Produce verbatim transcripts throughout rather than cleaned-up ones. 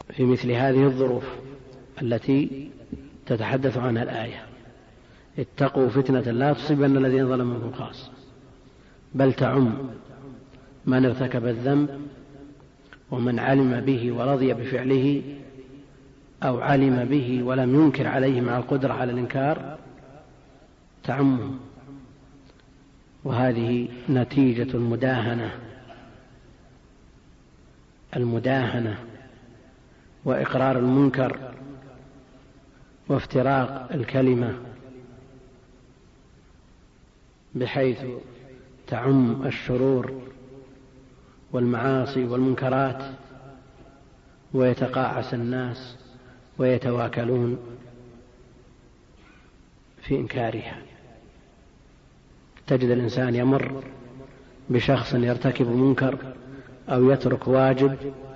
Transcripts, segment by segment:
في مثل هذه الظروف التي تتحدث عنها الآية: اتقوا فتنة لا تصيبن الذين ظلموا منكم خاصة، بل تعم من ارتكب الذنب ومن علم به ورضي بفعله أو علم به ولم ينكر عليه مع القدرة على الإنكار، تعمه. وهذه نتيجة المداهنة المداهنة وإقرار المنكر وافتراق الكلمة، بحيث تعم الشرور والمعاصي والمنكرات ويتقاعس الناس ويتواكلون في إنكارها. تجد الإنسان يمر بشخص يرتكب منكر أو يترك واجب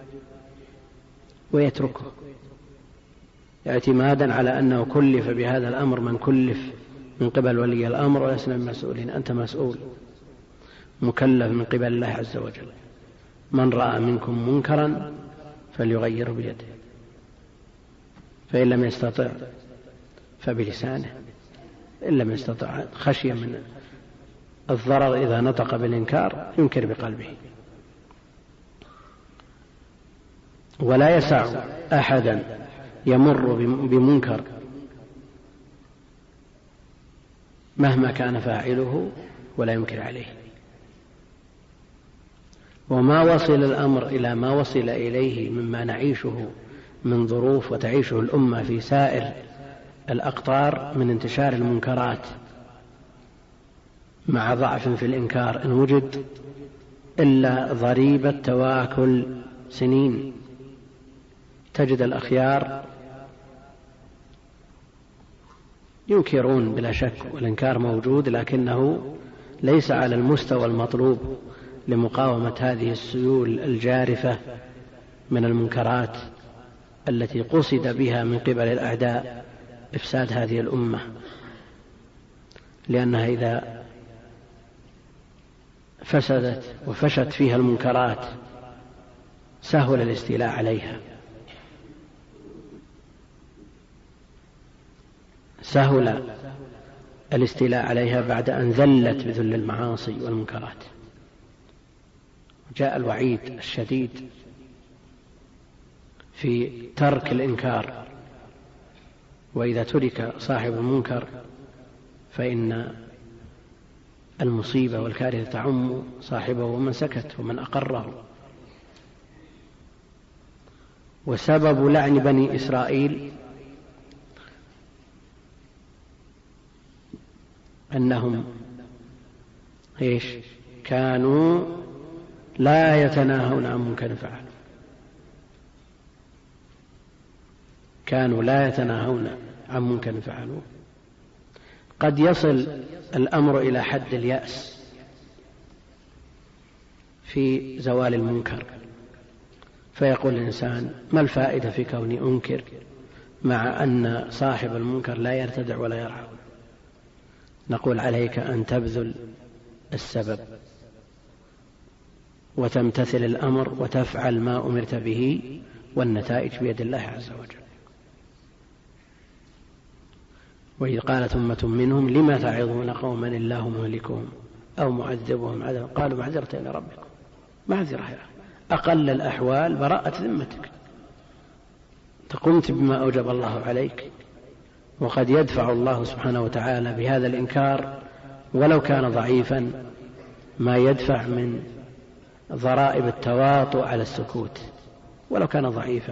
ويتركه اعتمادا على أنه كلف بهذا الأمر من كلف من قبل ولي الأمر ولسنا مسؤولين. أنت مسؤول مكلف من قبل الله عز وجل. من رأى منكم منكرا فليغيره بيده، فإن لم يستطع فبلسانه، إن لم يستطع خشية من الضرر إذا نطق بالإنكار ينكر بقلبه. ولا يسع أحدا يمر بمنكر مهما كان فاعله ولا ينكر عليه. وما وصل الأمر إلى ما وصل إليه مما نعيشه من ظروف وتعيشه الأمة في سائر الأقطار من انتشار المنكرات مع ضعف في الإنكار إن وجد، إلا ضريبة تواكل سنين. تجد الأخيار ينكرون بلا شك والإنكار موجود، لكنه ليس على المستوى المطلوب لمقاومة هذه السيول الجارفة من المنكرات التي قصد بها من قبل الأعداء إفساد هذه الأمة، لأنها إذا فسدت وفشت فيها المنكرات سهل الاستيلاء عليها، سهل الاستيلاء عليها بعد أن ذلت بذل المعاصي والمنكرات. جاء الوعيد الشديد في ترك الإنكار، وإذا ترك صاحب المنكر فإن المصيبة والكارثة تعم صاحبه ومن سكت ومن أقره. وسبب لعن بني إسرائيل أنهم إيش؟ كانوا لا يتناهون عن منكر فعلوا، كانوا لا يتناهون عن منكر فعلوا. قد يصل الأمر إلى حد اليأس في زوال المنكر، فيقول الإنسان: ما الفائدة في كوني أنكر مع أن صاحب المنكر لا يرتدع ولا يرعى؟ نقول: عليك أن تبذل السبب وتمتثل الأمر وتفعل ما أمرت به، والنتائج بيد الله عز وجل. وإذ قالت أمة منهم لم تعظون قوما الله مهلكهم أو معذبهم عذابا قالوا معذرة إلى ربكم. معذرة، أقل الأحوال براءة ذمتك، تقمت بما أوجب الله عليك. وقد يدفع الله سبحانه وتعالى بهذا الإنكار ولو كان ضعيفا ما يدفع من ضرائب التواطؤ على السكوت ولو كان ضعيفا.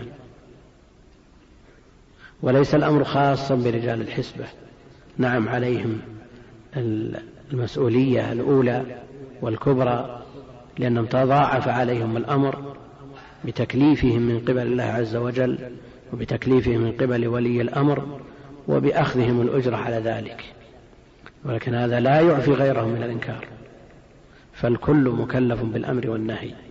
وليس الأمر خاصا برجال الحسبة، نعم عليهم المسؤولية الأولى والكبرى، لأنهم تضاعف عليهم الأمر بتكليفهم من قبل الله عز وجل وبتكليفهم من قبل ولي الأمر وبأخذهم الأجرة على ذلك. ولكن هذا لا يعفي غيرهم من الإنكار، فالكل مكلف بالأمر والنهي.